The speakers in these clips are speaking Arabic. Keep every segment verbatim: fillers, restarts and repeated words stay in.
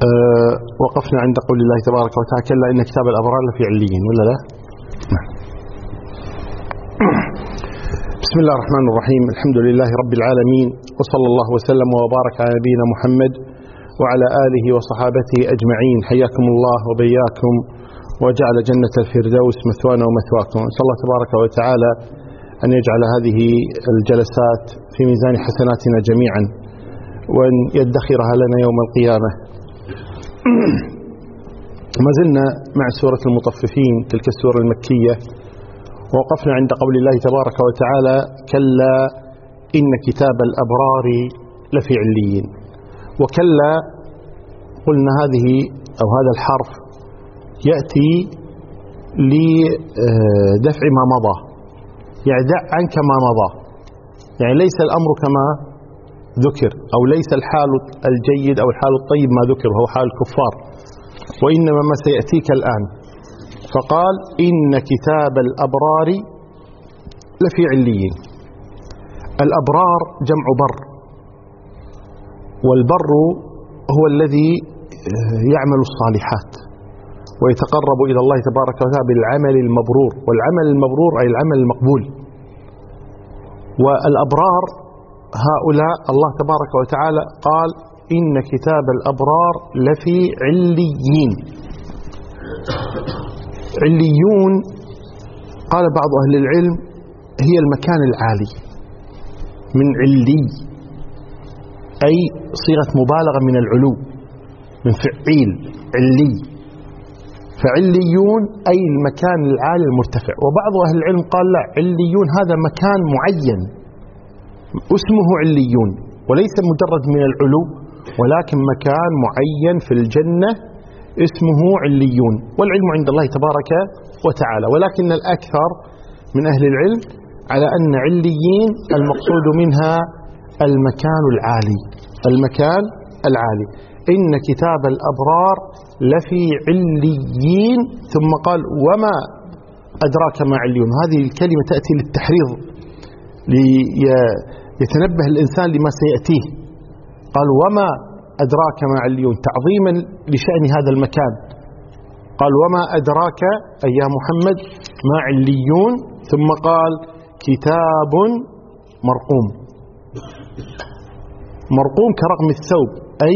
أه وقفنا عند قول الله تبارك وتعالى كلا إن كتاب الأبرار لفي عليين ولا لا؟ بسم الله الرحمن الرحيم. الحمد لله رب العالمين، وصلى الله وسلم وبارك على نبينا محمد وعلى آله وصحابته أجمعين. حياكم الله وبياكم وجعل جنة الفردوس مثوانا ومثواكم. نسأل الله تبارك وتعالى أن يجعل هذه الجلسات في ميزان حسناتنا جميعا، وأن يدخرها لنا يوم القيامة. ما زلنا مع سورة المطففين، تلك السورة المكية، ووقفنا عند قول الله تبارك وتعالى كلا إن كتاب الأبرار لفي عليين. وكلا قلنا هذه أو هذا الحرف يأتي لدفع ما مضى، يعني دع عنك ما مضى، يعني ليس الأمر كما ذكر، أو ليس الحال الجيد أو الحال الطيب ما ذكر وهو حال الكفار، وإنما ما سيأتيك الآن. فقال إن كتاب الأبرار لفي عليين. الأبرار جمع بر، والبر هو الذي يعمل الصالحات ويتقرب إلى الله تبارك وتعالى بالعمل المبرور، والعمل المبرور أي العمل المقبول. والأبرار هؤلاء الله تبارك وتعالى قال إن كتاب الأبرار لفي عليين. عليون قال بعض أهل العلم هي المكان العالي، من علي أي صيغة مبالغة من العلو، من فعيل علي، فعليون أي المكان العالي المرتفع. وبعض أهل العلم قال لا، عليون هذا مكان معين اسمه عليون، وليس مجرد من العلو، ولكن مكان معين في الجنة اسمه عليون، والعلم عند الله تبارك وتعالى. ولكن الأكثر من أهل العلم على أن عليين المقصود منها المكان العالي، المكان العالي. إن كتاب الأبرار لفي عليين، ثم قال وما أدراك ما عليون. هذه الكلمة تأتي للتحريض، ليتنبه الإنسان لما سيأتيه. قال وما أدراك ما عليون، تعظيما لشأن هذا المكان. قال وما أدراك أي يا محمد ما عليون، ثم قال كتاب مرقوم. مرقوم كرقم الثوب، أي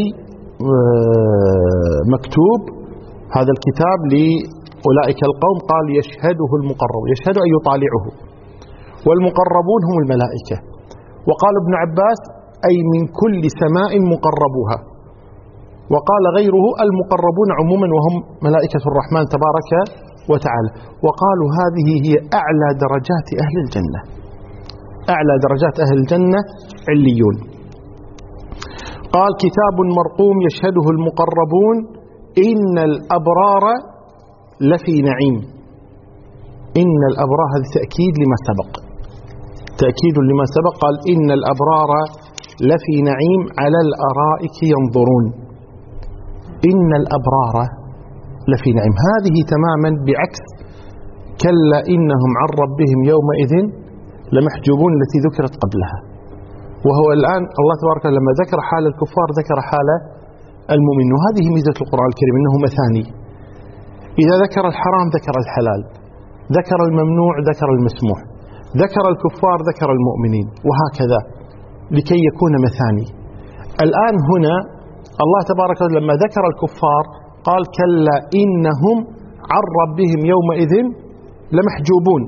مكتوب هذا الكتاب لأولئك القوم. قال يشهده المقرب، يشهد أن يطالعه، والمقربون هم الملائكة. وقال ابن عباس أي من كل سماء مقربوها. وقال غيره المقربون عموما وهم ملائكة الرحمن تبارك وتعالى. وقالوا هذه هي أعلى درجات أهل الجنة، أعلى درجات أهل الجنة عليون. قال كتاب مرقوم يشهده المقربون إن الأبرار لفي نعيم. إن الأبرار، هذا تأكيد لما سبق، تأكيد لما سبق. قال إن الأبرار لفي نعيم على الأرائك ينظرون. إن الأبرار لفي نعيم، هذه تماما بعكس كلا إنهم عن ربهم يومئذ لمحجوبون التي ذكرت قبلها. وهو الآن الله تبارك لما ذكر حال الكفار ذكر حال المؤمن، وهذه ميزة القرآن الكريم أنه مثاني. إذا ذكر الحرام ذكر الحلال، ذكر الممنوع ذكر المسموح، ذكر الكفار ذكر المؤمنين، وهكذا لكي يكون مثاني. الآن هنا الله تبارك وتعالى لما ذكر الكفار قال كلا إنهم عن ربهم يومئذ لمحجوبون،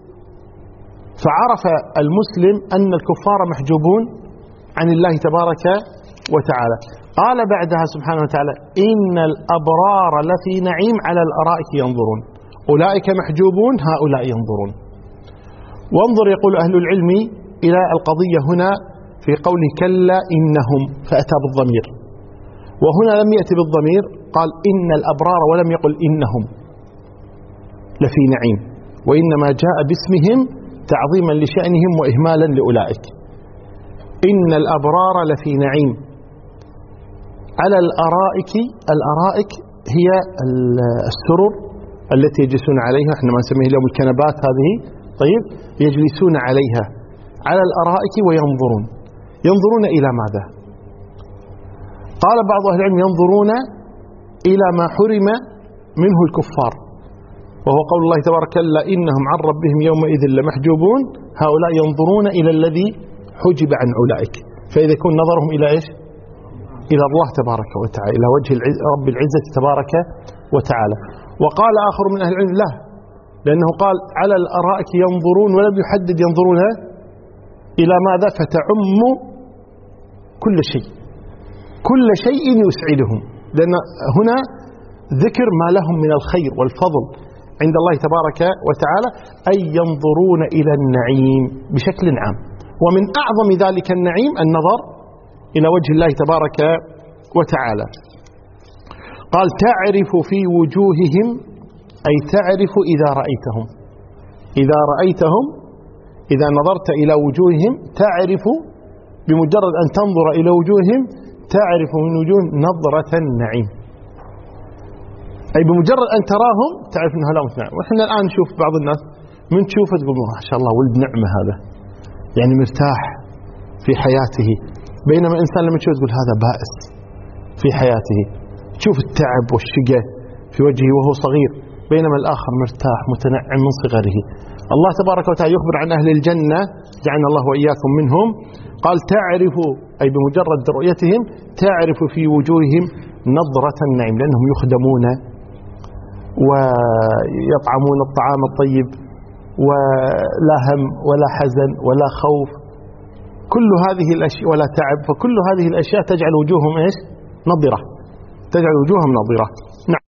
فعرف المسلم أن الكفار محجوبون عن الله تبارك وتعالى. قال بعدها سبحانه وتعالى إن الأبرار لفي نعيم على الأرائك ينظرون. أولئك محجوبون، هؤلاء ينظرون. وانظر يقول أهل العلم إلى القضية هنا في قوله كلا إنهم، فأتى بالضمير، وهنا لم يأتي بالضمير، قال إن الأبرار ولم يقل إنهم لفي نعيم، وإنما جاء باسمهم تعظيما لشأنهم وإهمالا لأولئك. إن الأبرار لفي نعيم على الأرائك. الأرائك هي السرر التي يجلسون عليها، احنا ما نسميه اليوم الكنبات هذه، طيب يجلسون عليها على الأرائك وينظرون. ينظرون إلى ماذا؟ قال بعض أهل العلم ينظرون إلى ما حرم منه الكفار، وهو قول الله تبارك كلا إنهم عن ربهم يومئذ لمحجوبون هؤلاء ينظرون إلى الذي حجب عن أولئك، فإذا يكون نظرهم إلى إيش؟ إلى الله تبارك وتعالى، إلى وجه رب العزة تبارك وتعالى. وقال آخر من أهل العلم لا، لأنه قال على الأرائك ينظرون ولم يحدد ينظرونها إلى ماذا، فتعم كل شيء، كل شيء يسعدهم، لأن هنا ذكر ما لهم من الخير والفضل عند الله تبارك وتعالى، أي ينظرون إلى النعيم بشكل عام، ومن أعظم ذلك النعيم النظر إلى وجه الله تبارك وتعالى. قال تعرف في وجوههم، أي تعرف إذا رأيتهم، إذا رأيتهم إذا نظرت إلى وجوههم تعرف، بمجرد أن تنظر إلى وجوههم تعرف من وجوه نظرة النعيم، أي بمجرد أن تراهم تعرف أنها لا متنعم. وإحنا الآن نشوف بعض الناس من تشوفه تقول ما شاء الله ولد نعمة هذا، يعني مرتاح في حياته، بينما إنسان لما تشوف تقول هذا بائس في حياته، تشوف التعب والشقة في وجهه وهو صغير، بينما الآخر مرتاح متنعم من صغره. الله تبارك وتعالى يخبر عن أهل الجنة، جعلنا الله وإياكم منهم، قال تعرف، أي بمجرد رؤيتهم تعرف في وجوههم نظرة النعيم، لأنهم يخدمون ويطعمون الطعام الطيب ولا هم ولا حزن ولا خوف، كل هذه الأشياء ولا تعب، فكل هذه الأشياء تجعل وجوههم إيش؟ نظرة، تجعل وجوههم نظرة.